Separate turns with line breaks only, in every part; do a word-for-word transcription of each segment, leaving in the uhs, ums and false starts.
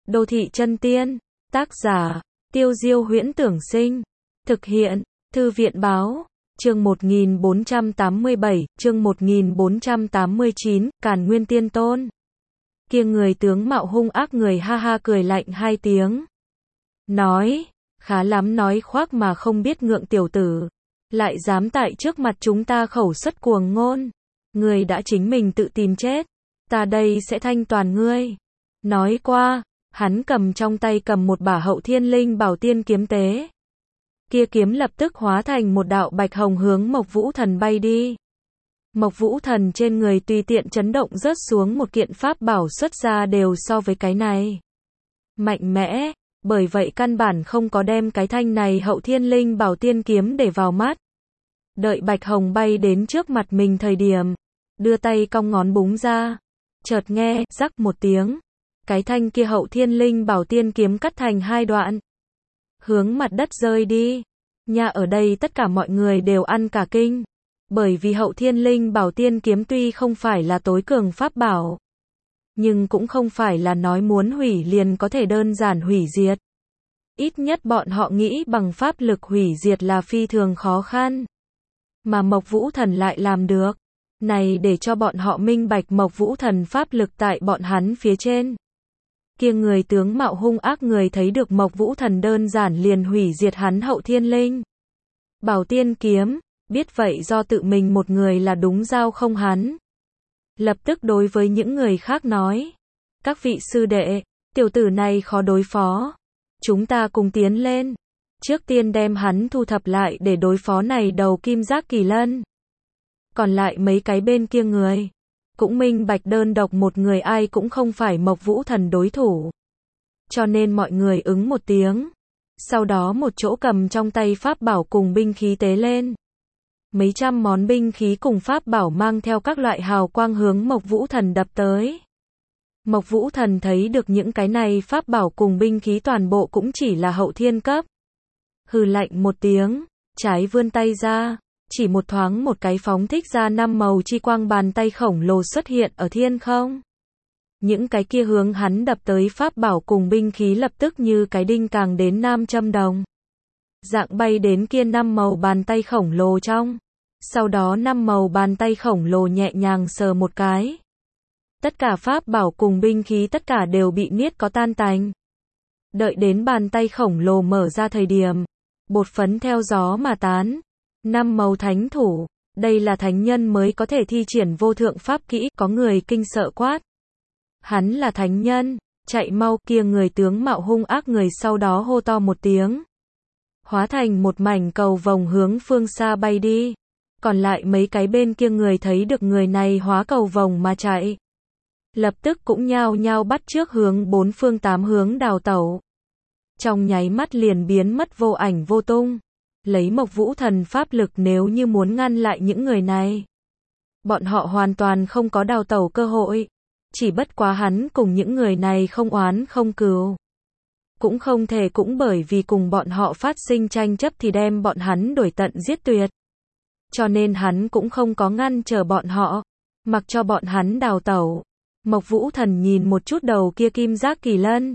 Đô thị chân tiên, tác giả, Tiêu Diêu Huyễn Tưởng Sinh, thực hiện, Thư viện Báo, chương một nghìn bốn trăm tám mươi bảy, chương một nghìn bốn trăm tám mươi chín, Càn Nguyên Tiên Tôn. Kia người tướng mạo hung ác người ha ha cười lạnh hai tiếng. Nói, khá lắm nói khoác mà không biết ngượng tiểu tử. Lại dám tại trước mặt chúng ta khẩu xuất cuồng ngôn. Người đã chính mình tự tìm chết. Ta đây sẽ thanh toàn ngươi. Nói qua, hắn cầm trong tay cầm một bả Hậu Thiên Linh Bảo Tiên kiếm tế. Kia kiếm lập tức hóa thành một đạo bạch hồng hướng Mộc Vũ Thần bay đi. Mộc Vũ Thần trên người tùy tiện chấn động rớt xuống một kiện pháp bảo xuất ra đều so với cái này mạnh mẽ, bởi vậy căn bản không có đem cái thanh này Hậu Thiên Linh Bảo Tiên kiếm để vào mắt. Đợi bạch hồng bay đến trước mặt mình thời điểm, đưa tay cong ngón búng ra, chợt nghe rắc một tiếng, cái thanh kia Hậu Thiên Linh Bảo Tiên kiếm cắt thành hai đoạn, hướng mặt đất rơi đi. Nha, ở đây tất cả mọi người đều ăn cả kinh, bởi vì Hậu Thiên Linh Bảo Tiên kiếm tuy không phải là tối cường pháp bảo, nhưng cũng không phải là nói muốn hủy liền có thể đơn giản hủy diệt. Ít nhất bọn họ nghĩ bằng pháp lực hủy diệt là phi thường khó khăn, mà Mộc Vũ Thần lại làm được. Này để cho bọn họ minh bạch Mộc Vũ Thần pháp lực tại bọn hắn phía trên. Kia người tướng mạo hung ác người thấy được Mộc Vũ Thần đơn giản liền hủy diệt hắn Hậu Thiên Linh Bảo Tiên kiếm, biết vậy do tự mình một người là đúng giao không hắn. Lập tức đối với những người khác nói, các vị sư đệ, tiểu tử này khó đối phó, chúng ta cùng tiến lên, trước tiên đem hắn thu thập lại để đối phó này đầu Kim Giác Kỳ Lân. Còn lại mấy cái bên kia người, cũng minh bạch đơn độc một người ai cũng không phải Mộc Vũ Thần đối thủ. Cho nên mọi người ứng một tiếng, sau đó một chỗ cầm trong tay pháp bảo cùng binh khí tế lên. Mấy trăm món binh khí cùng pháp bảo mang theo các loại hào quang hướng Mộc Vũ Thần đập tới. Mộc Vũ Thần thấy được những cái này pháp bảo cùng binh khí toàn bộ cũng chỉ là hậu thiên cấp. Hừ lạnh một tiếng, trái vươn tay ra, chỉ một thoáng một cái phóng thích ra năm màu chi quang bàn tay khổng lồ xuất hiện ở thiên không. Những cái kia hướng hắn đập tới pháp bảo cùng binh khí lập tức như cái đinh càng đến nam châm đồng. Dạng bay đến kia năm màu bàn tay khổng lồ trong. Sau đó năm màu bàn tay khổng lồ nhẹ nhàng sờ một cái. Tất cả pháp bảo cùng binh khí tất cả đều bị niết có tan tành. Đợi đến bàn tay khổng lồ mở ra thời điểm, bột phấn theo gió mà tán. Năm màu thánh thủ, đây là thánh nhân mới có thể thi triển vô thượng pháp kỹ, có người kinh sợ quát. Hắn là thánh nhân, chạy mau, kia người tướng mạo hung ác người sau đó hô to một tiếng. Hóa thành một mảnh cầu vồng hướng phương xa bay đi. Còn lại mấy cái bên kia người thấy được người này hóa cầu vồng mà chạy. Lập tức cũng nhao nhao bắt trước hướng bốn phương tám hướng đào tẩu. Trong nháy mắt liền biến mất vô ảnh vô tung. Lấy Mộc Vũ Thần pháp lực nếu như muốn ngăn lại những người này, bọn họ hoàn toàn không có đào tẩu cơ hội. Chỉ bất quá hắn cùng những người này không oán không cừu. Cũng không thể cũng bởi vì cùng bọn họ phát sinh tranh chấp thì đem bọn hắn đuổi tận giết tuyệt. Cho nên hắn cũng không có ngăn trở bọn họ, mặc cho bọn hắn đào tẩu. Mộc Vũ Thần nhìn một chút đầu kia Kim Giác Kỳ Lân.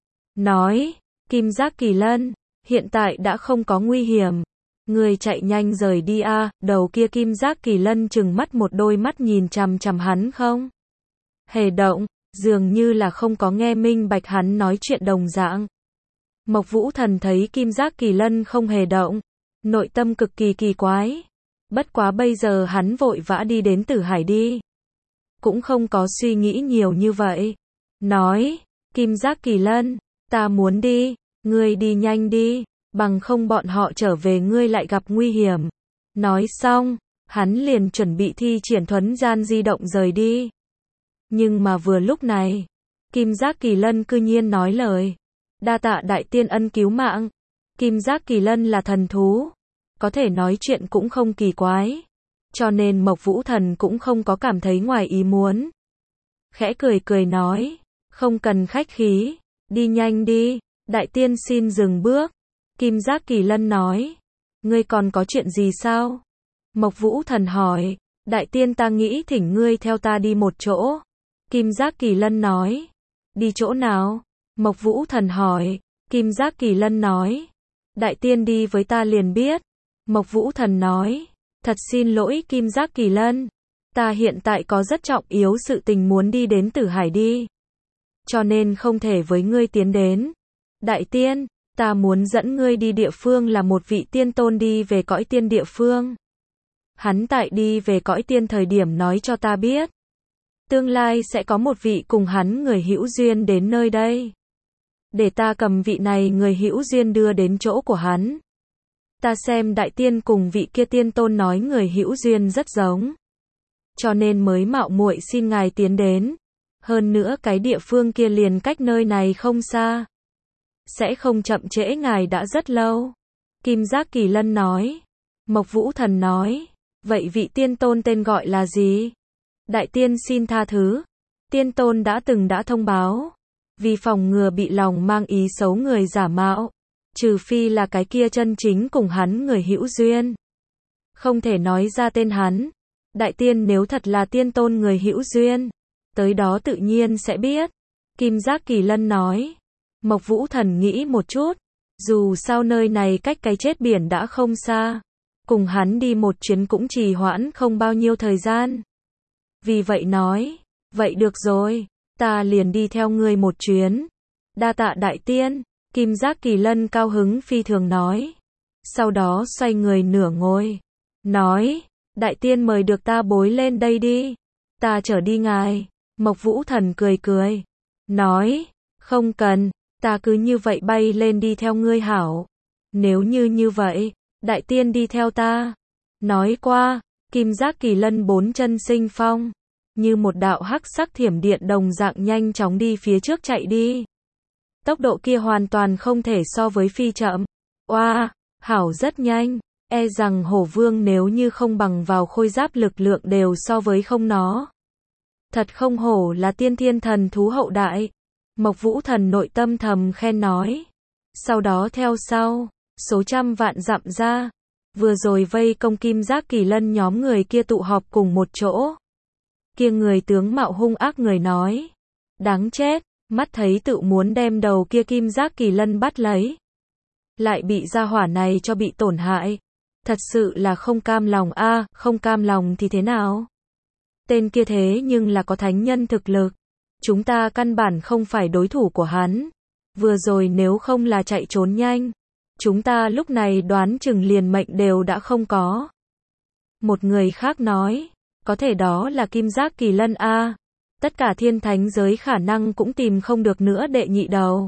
Nói, Kim Giác Kỳ Lân, hiện tại đã không có nguy hiểm. Người chạy nhanh rời đi a. À. Đầu kia Kim Giác Kỳ Lân trừng mắt một đôi mắt nhìn chằm chằm hắn không hề động, dường như là không có nghe minh bạch hắn nói chuyện đồng dạng. Mộc Vũ Thần thấy Kim Giác Kỳ Lân không hề động, nội tâm cực kỳ kỳ quái. Bất quá bây giờ hắn vội vã đi đến Tử Hải đi, cũng không có suy nghĩ nhiều như vậy. Nói, Kim Giác Kỳ Lân, ta muốn đi, ngươi đi nhanh đi, bằng không bọn họ trở về ngươi lại gặp nguy hiểm. Nói xong, hắn liền chuẩn bị thi triển thuấn gian di động rời đi. Nhưng mà vừa lúc này, Kim Giác Kỳ Lân cư nhiên nói lời. Đa tạ đại tiên ân cứu mạng. Kim Giác Kỳ Lân là thần thú, có thể nói chuyện cũng không kỳ quái. Cho nên Mộc Vũ Thần cũng không có cảm thấy ngoài ý muốn. Khẽ cười cười nói, không cần khách khí, đi nhanh đi, đại tiên xin dừng bước. Kim Giác Kỳ Lân nói, ngươi còn có chuyện gì sao? Mộc Vũ Thần hỏi, đại tiên ta nghĩ thỉnh ngươi theo ta đi một chỗ. Kim Giác Kỳ Lân nói, đi chỗ nào? Mộc Vũ Thần hỏi. Kim Giác Kỳ Lân nói. Đại tiên đi với ta liền biết. Mộc Vũ Thần nói. Thật xin lỗi Kim Giác Kỳ Lân. Ta hiện tại có rất trọng yếu sự tình muốn đi đến Tử Hải đi. Cho nên không thể với ngươi tiến đến. Đại tiên, ta muốn dẫn ngươi đi địa phương là một vị tiên tôn đi về cõi tiên địa phương. Hắn tại đi về cõi tiên thời điểm nói cho ta biết. Tương lai sẽ có một vị cùng hắn người hữu duyên đến nơi đây. Để ta cầm vị này người hữu duyên đưa đến chỗ của hắn. Ta xem đại tiên cùng vị kia tiên tôn nói người hữu duyên rất giống. Cho nên mới mạo muội xin ngài tiến đến. Hơn nữa cái địa phương kia liền cách nơi này không xa. Sẽ không chậm trễ ngài đã rất lâu. Kim Giác Kỳ Lân nói. Mộc Vũ Thần nói. Vậy vị tiên tôn tên gọi là gì? Đại tiên xin tha thứ. Tiên tôn đã từng đã thông báo. Vì phòng ngừa bị lòng mang ý xấu người giả mạo. Trừ phi là cái kia chân chính cùng hắn người hữu duyên. Không thể nói ra tên hắn. Đại tiên nếu thật là tiên tôn người hữu duyên. Tới đó tự nhiên sẽ biết. Kim Giác Kỳ Lân nói. Mộc Vũ Thần nghĩ một chút. Dù sao nơi này cách cái chết biển đã không xa. Cùng hắn đi một chuyến cũng trì hoãn không bao nhiêu thời gian. Vì vậy nói. Vậy được rồi. Ta liền đi theo ngươi một chuyến. Đa tạ đại tiên. Kim Giác Kỳ Lân cao hứng phi thường nói. Sau đó xoay người nửa ngồi. Nói. Đại tiên mời được ta bối lên đây đi. Ta chở đi ngài. Mộc Vũ Thần cười cười. Nói. Không cần. Ta cứ như vậy bay lên đi theo ngươi hảo. Nếu như như vậy. Đại tiên đi theo ta. Nói qua. Kim Giác Kỳ Lân bốn chân sinh phong. Như một đạo hắc sắc thiểm điện đồng dạng nhanh chóng đi phía trước chạy đi. Tốc độ kia hoàn toàn không thể so với phi chậm. Oa, wow, hảo rất nhanh. E rằng hổ vương nếu như không bằng vào khôi giáp lực lượng đều so với không nó. Thật không hổ là tiên thiên thần thú hậu đại. Mộc Vũ Thần nội tâm thầm khen nói. Sau đó theo sau, số trăm vạn dặm ra. Vừa rồi vây công Kim Giác Kỳ Lân nhóm người kia tụ họp cùng một chỗ. Kia người tướng mạo hung ác người nói. Đáng chết, mắt thấy tự muốn đem đầu kia Kim Giác Kỳ Lân bắt lấy. Lại bị gia hỏa này cho bị tổn hại. Thật sự là không cam lòng a, à, không cam lòng thì thế nào? Tên kia thế nhưng là có thánh nhân thực lực. Chúng ta căn bản không phải đối thủ của hắn. Vừa rồi nếu không là chạy trốn nhanh. Chúng ta lúc này đoán chừng liền mệnh đều đã không có. Một người khác nói. Có thể đó là Kim Giác Kỳ Lân a. À. Tất cả thiên thánh giới khả năng cũng tìm không được nữa đệ nhị đầu.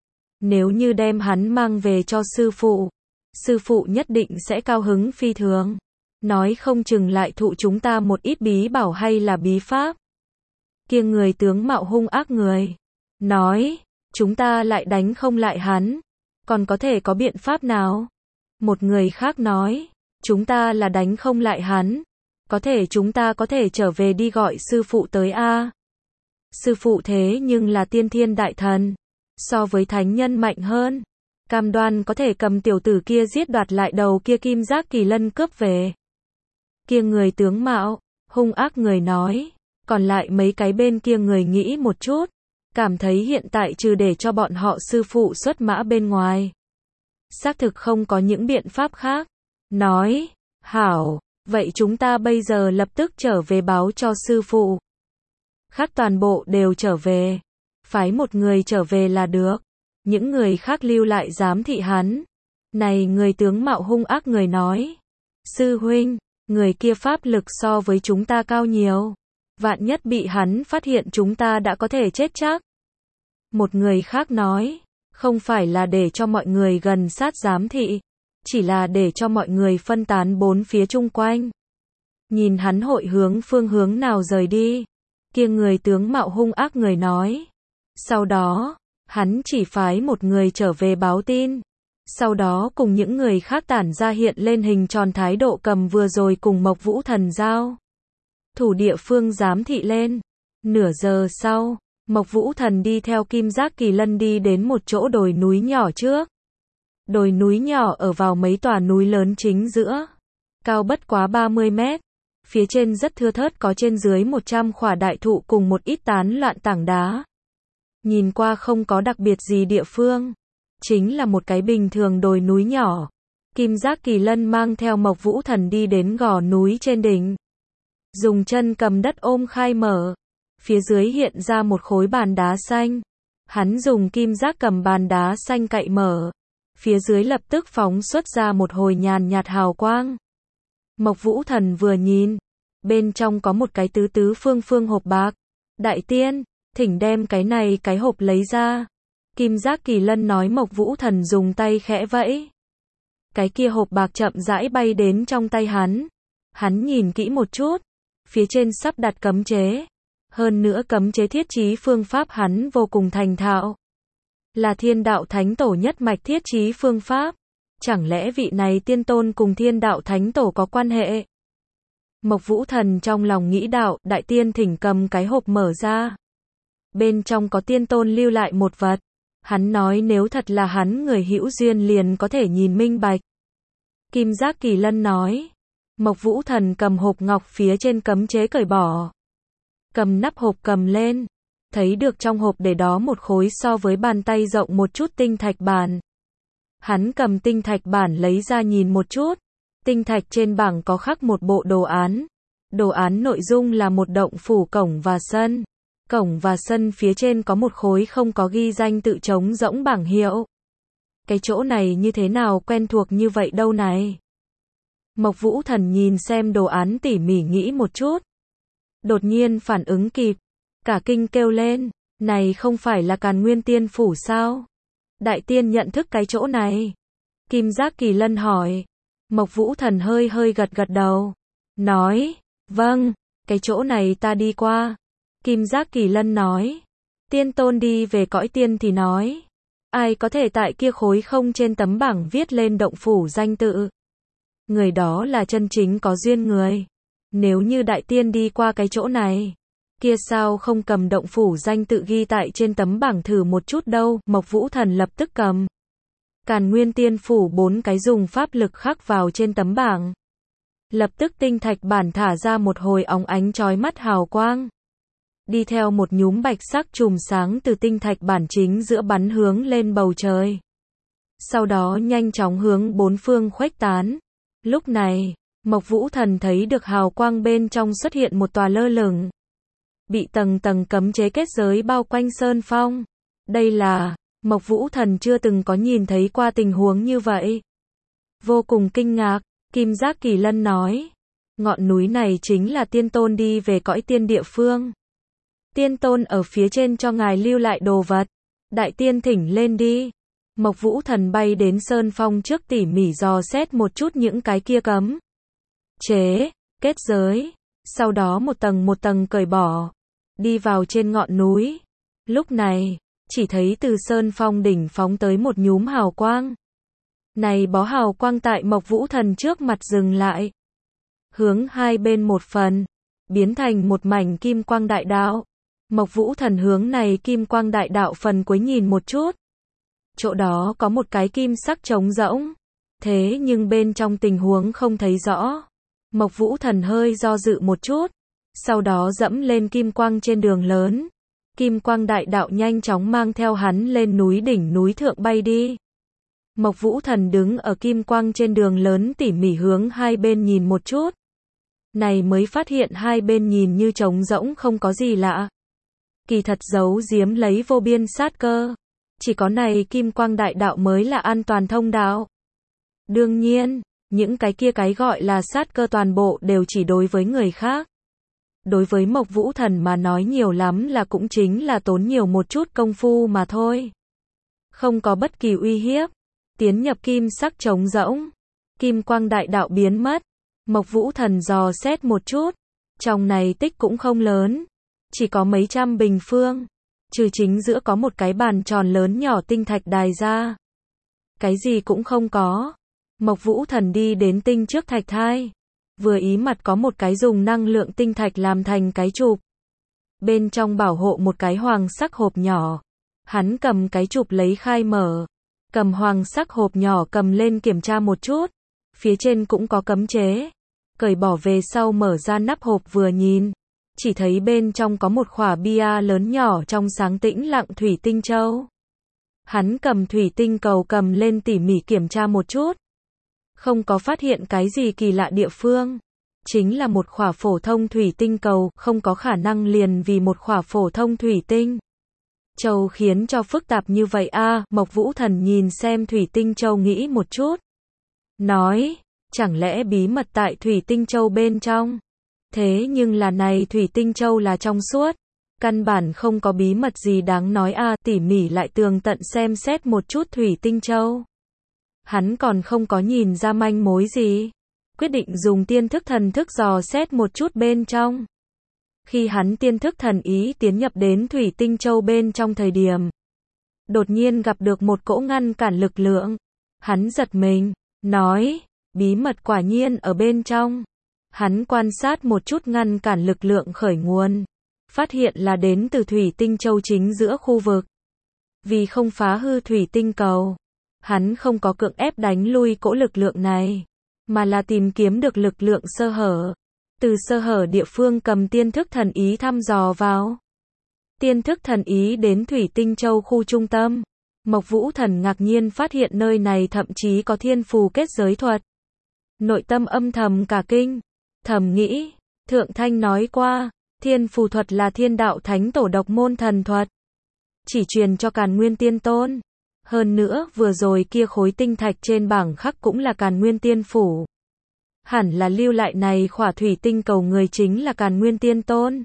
Nếu như đem hắn mang về cho sư phụ. Sư phụ nhất định sẽ cao hứng phi thường. Nói không chừng lại thụ chúng ta một ít bí bảo hay là bí pháp. Kia người tướng mạo hung ác người. Nói, chúng ta lại đánh không lại hắn. Còn có thể có biện pháp nào? Một người khác nói, chúng ta là đánh không lại hắn. Có thể chúng ta có thể trở về đi gọi sư phụ tới a. Sư phụ thế nhưng là tiên thiên đại thần. So với thánh nhân mạnh hơn. Cam đoan có thể cầm tiểu tử kia giết đoạt lại đầu kia Kim Giác Kỳ Lân cướp về. Kia người tướng mạo, hung ác người nói. Còn lại mấy cái bên kia người nghĩ một chút. Cảm thấy hiện tại trừ để cho bọn họ sư phụ xuất mã bên ngoài. Xác thực không có những biện pháp khác. Nói, hảo, vậy chúng ta bây giờ lập tức trở về báo cho sư phụ. Khác toàn bộ đều trở về. Phái một người trở về là được. Những người khác lưu lại giám thị hắn. Này người tướng mạo hung ác người nói. Sư huynh, người kia pháp lực so với chúng ta cao nhiều. Vạn nhất bị hắn phát hiện chúng ta đã có thể chết chắc. Một người khác nói. Không phải là để cho mọi người gần sát giám thị. Chỉ là để cho mọi người phân tán bốn phía chung quanh. Nhìn hắn hội hướng phương hướng nào rời đi. Kia người tướng mạo hung ác người nói. Sau đó, hắn chỉ phái một người trở về báo tin. Sau đó cùng những người khác tản ra hiện lên hình tròn thái độ cầm vừa rồi cùng Mộc Vũ Thần giao. Thủ địa phương giám thị lên. Nửa giờ sau, Mộc Vũ Thần đi theo Kim Giác Kỳ Lân đi đến một chỗ đồi núi nhỏ trước. Đồi núi nhỏ ở vào mấy tòa núi lớn chính giữa. Cao bất quá ba mươi mét. Phía trên rất thưa thớt có trên dưới một trăm khỏa đại thụ cùng một ít tán loạn tảng đá. Nhìn qua không có đặc biệt gì địa phương. Chính là một cái bình thường đồi núi nhỏ. Kim Giác Kỳ Lân mang theo Mộc Vũ Thần đi đến gò núi trên đỉnh. Dùng chân cầm đất ôm khai mở. Phía dưới hiện ra một khối bàn đá xanh. Hắn dùng kim giác cầm bàn đá xanh cậy mở. Phía dưới lập tức phóng xuất ra một hồi nhàn nhạt hào quang. Mộc Vũ Thần vừa nhìn. Bên trong có một cái tứ tứ phương phương hộp bạc. Đại tiên, thỉnh đem cái này cái hộp lấy ra. Kim Giác Kỳ Lân nói. Mộc Vũ Thần dùng tay khẽ vẫy. Cái kia hộp bạc chậm rãi bay đến trong tay hắn. Hắn nhìn kỹ một chút. Phía trên sắp đặt cấm chế. Hơn nữa cấm chế thiết trí phương pháp hắn vô cùng thành thạo. Là Thiên Đạo Thánh Tổ nhất mạch thiết trí phương pháp. Chẳng lẽ vị này tiên tôn cùng Thiên Đạo Thánh Tổ có quan hệ? Mộc Vũ Thần trong lòng nghĩ đạo, đại tiên thỉnh cầm cái hộp mở ra. Bên trong có tiên tôn lưu lại một vật. Hắn nói nếu thật là hắn người hữu duyên liền có thể nhìn minh bạch. Kim Giác Kỳ Lân nói. Mộc Vũ Thần cầm hộp ngọc phía trên cấm chế cởi bỏ. Cầm nắp hộp cầm lên. Thấy được trong hộp để đó một khối so với bàn tay rộng một chút tinh thạch bản. Hắn cầm tinh thạch bản lấy ra nhìn một chút. Tinh thạch trên bảng có khắc một bộ đồ án. Đồ án nội dung là một động phủ cổng và sân. Cổng và sân phía trên có một khối không có ghi danh tự trống rỗng bảng hiệu. Cái chỗ này như thế nào quen thuộc như vậy đâu này? Mộc Vũ Thần nhìn xem đồ án tỉ mỉ nghĩ một chút. Đột nhiên phản ứng kịp. Cả kinh kêu lên. Này không phải là Càn Nguyên Tiên Phủ sao? Đại tiên nhận thức cái chỗ này. Kim Giác Kỳ Lân hỏi. Mộc Vũ Thần hơi hơi gật gật đầu. Nói. Vâng. Cái chỗ này ta đi qua. Kim Giác Kỳ Lân nói. Tiên tôn đi về cõi tiên thì nói. Ai có thể tại kia khối không trên tấm bảng viết lên động phủ danh tự. Người đó là chân chính có duyên người. Nếu như đại tiên đi qua cái chỗ này. Kia sao không cầm động phủ danh tự ghi tại trên tấm bảng thử một chút đâu. Mộc Vũ Thần lập tức cầm. Càn Nguyên Tiên Phủ bốn cái dùng pháp lực khắc vào trên tấm bảng. Lập tức tinh thạch bản thả ra một hồi óng ánh chói mắt hào quang. Đi theo một nhúm bạch sắc chùm sáng từ tinh thạch bản chính giữa bắn hướng lên bầu trời. Sau đó nhanh chóng hướng bốn phương khuếch tán. Lúc này, Mộc Vũ Thần thấy được hào quang bên trong xuất hiện một tòa lơ lửng. Bị tầng tầng cấm chế kết giới bao quanh sơn phong. Đây là, Mộc Vũ Thần chưa từng có nhìn thấy qua tình huống như vậy. Vô cùng kinh ngạc, Kim Giác Kỳ Lân nói. Ngọn núi này chính là tiên tôn đi về cõi tiên địa phương. Tiên tôn ở phía trên cho ngài lưu lại đồ vật. Đại tiên thỉnh lên đi. Mộc Vũ Thần bay đến sơn phong trước tỉ mỉ dò xét một chút những cái kia cấm chế, kết giới. Sau đó một tầng một tầng cởi bỏ. Đi vào trên ngọn núi. Lúc này, chỉ thấy từ sơn phong đỉnh phóng tới một nhúm hào quang. Này bó hào quang tại Mộc Vũ Thần trước mặt dừng lại. Hướng hai bên một phần. Biến thành một mảnh kim quang đại đạo. Mộc Vũ Thần hướng này kim quang đại đạo phần cuối nhìn một chút. Chỗ đó có một cái kim sắc trống rỗng. Thế nhưng bên trong tình huống không thấy rõ. Mộc Vũ Thần hơi do dự một chút. Sau đó dẫm lên kim quang trên đường lớn. Kim quang đại đạo nhanh chóng mang theo hắn lên núi đỉnh núi thượng bay đi. Mộc Vũ Thần đứng ở kim quang trên đường lớn tỉ mỉ hướng hai bên nhìn một chút. Này mới phát hiện hai bên nhìn như trống rỗng không có gì lạ. Kỳ thật giấu giếm lấy vô biên sát cơ. Chỉ có này kim quang đại đạo mới là an toàn thông đạo. Đương nhiên, những cái kia cái gọi là sát cơ toàn bộ đều chỉ đối với người khác. Đối với Mộc Vũ Thần mà nói nhiều lắm là cũng chính là tốn nhiều một chút công phu mà thôi. Không có bất kỳ uy hiếp. Tiến nhập kim sắc trống rỗng. Kim quang đại đạo biến mất. Mộc Vũ Thần dò xét một chút. Trong này tích cũng không lớn. Chỉ có mấy trăm bình phương. Trừ chính giữa có một cái bàn tròn lớn nhỏ tinh thạch đài ra. Cái gì cũng không có. Mộc Vũ Thần đi đến tinh trước thạch thai. Vừa ý mặt có một cái dùng năng lượng tinh thạch làm thành cái chụp. Bên trong bảo hộ một cái hoàng sắc hộp nhỏ. Hắn cầm cái chụp lấy khai mở. Cầm hoàng sắc hộp nhỏ cầm lên kiểm tra một chút. Phía trên cũng có cấm chế. Cởi bỏ về sau mở ra nắp hộp vừa nhìn. chỉ thấy bên trong có một khỏa bia lớn nhỏ trong sáng tĩnh lặng thủy tinh châu. Hắn cầm thủy tinh cầu cầm lên tỉ mỉ kiểm tra một chút. Không có phát hiện cái gì kỳ lạ địa phương. Chính là một khỏa phổ thông thủy tinh cầu, không có khả năng liền vì một khỏa phổ thông thủy tinh châu khiến cho phức tạp như vậy a. À, Mộc Vũ Thần nhìn xem thủy tinh châu nghĩ một chút. Nói, chẳng lẽ bí mật tại thủy tinh châu bên trong? Thế nhưng là này thủy tinh châu là trong suốt. Căn bản không có bí mật gì đáng nói a. À, tỉ mỉ lại tường tận xem xét một chút thủy tinh châu. Hắn còn không có nhìn ra manh mối gì. Quyết định dùng tiên thức thần thức dò xét một chút bên trong. Khi hắn tiên thức thần ý tiến nhập đến thủy tinh châu bên trong thời điểm, đột nhiên gặp được một cỗ ngăn cản lực lượng. Hắn giật mình, nói, bí mật quả nhiên ở bên trong. Hắn quan sát một chút ngăn cản lực lượng khởi nguồn, phát hiện là đến từ thủy tinh châu chính giữa khu vực. Vì không phá hư thủy tinh cầu, hắn không có cưỡng ép đánh lui cỗ lực lượng này, mà là tìm kiếm được lực lượng sơ hở. Từ sơ hở địa phương cầm tiên thức thần ý thăm dò vào. Tiên thức thần ý đến thủy tinh châu khu trung tâm. Mộc Vũ Thần ngạc nhiên phát hiện nơi này thậm chí có thiên phù kết giới thuật. Nội tâm âm thầm cả kinh. Thầm nghĩ, Thượng Thanh nói qua, thiên phù thuật là thiên đạo thánh tổ độc môn thần thuật. Chỉ truyền cho Càn Nguyên Tiên Tôn. Hơn nữa, vừa rồi kia khối tinh thạch trên bảng khắc cũng là Càn Nguyên Tiên Phủ. Hẳn là lưu lại này khỏa thủy tinh cầu người chính là Càn Nguyên Tiên Tôn.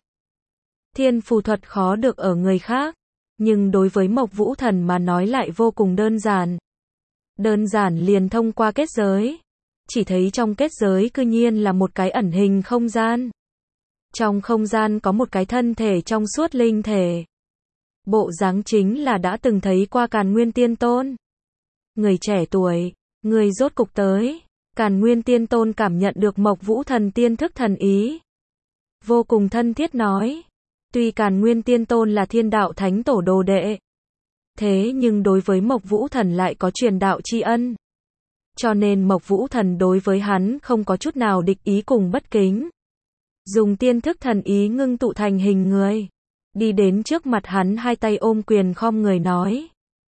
Thiên phù thuật khó được ở người khác, nhưng đối với Mộc Vũ Thần mà nói lại vô cùng đơn giản. Đơn giản liền thông qua kết giới. Chỉ thấy trong kết giới cư nhiên là một cái ẩn hình không gian. Trong không gian có một cái thân thể trong suốt linh thể. Bộ dáng chính là đã từng thấy qua Càn Nguyên Tiên Tôn. Người trẻ tuổi, người rốt cục tới. Càn Nguyên Tiên Tôn cảm nhận được Mộc Vũ Thần tiên thức thần ý. Vô cùng thân thiết nói. Tuy Càn Nguyên Tiên Tôn là thiên đạo thánh tổ đồ đệ, thế nhưng đối với Mộc Vũ Thần lại có truyền đạo tri ân. Cho nên Mộc Vũ Thần đối với hắn không có chút nào địch ý cùng bất kính. Dùng tiên thức thần ý ngưng tụ thành hình người. Đi đến trước mặt hắn hai tay ôm quyền khom người nói.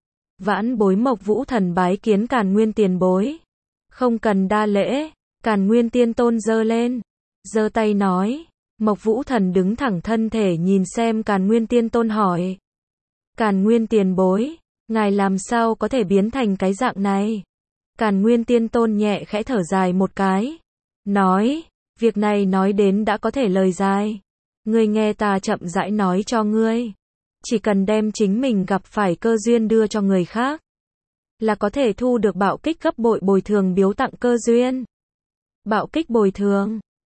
Vãn bối Mộc Vũ Thần bái kiến Càn Nguyên tiền bối. Không cần đa lễ. Càn Nguyên Tiên Tôn giơ lên, giơ tay nói. Mộc Vũ Thần đứng thẳng thân thể nhìn xem Càn Nguyên Tiên Tôn hỏi. Càn Nguyên tiền bối, ngài làm sao có thể biến thành cái dạng này? Càn Nguyên Tiên Tôn nhẹ khẽ thở dài một cái. Nói, việc này nói đến đã có thể lời dài. Ngươi nghe ta chậm rãi nói cho ngươi. Chỉ cần đem chính mình gặp phải cơ duyên đưa cho người khác, là có thể thu được bạo kích gấp bội bồi thường biếu tặng cơ duyên. Bạo kích bồi thường.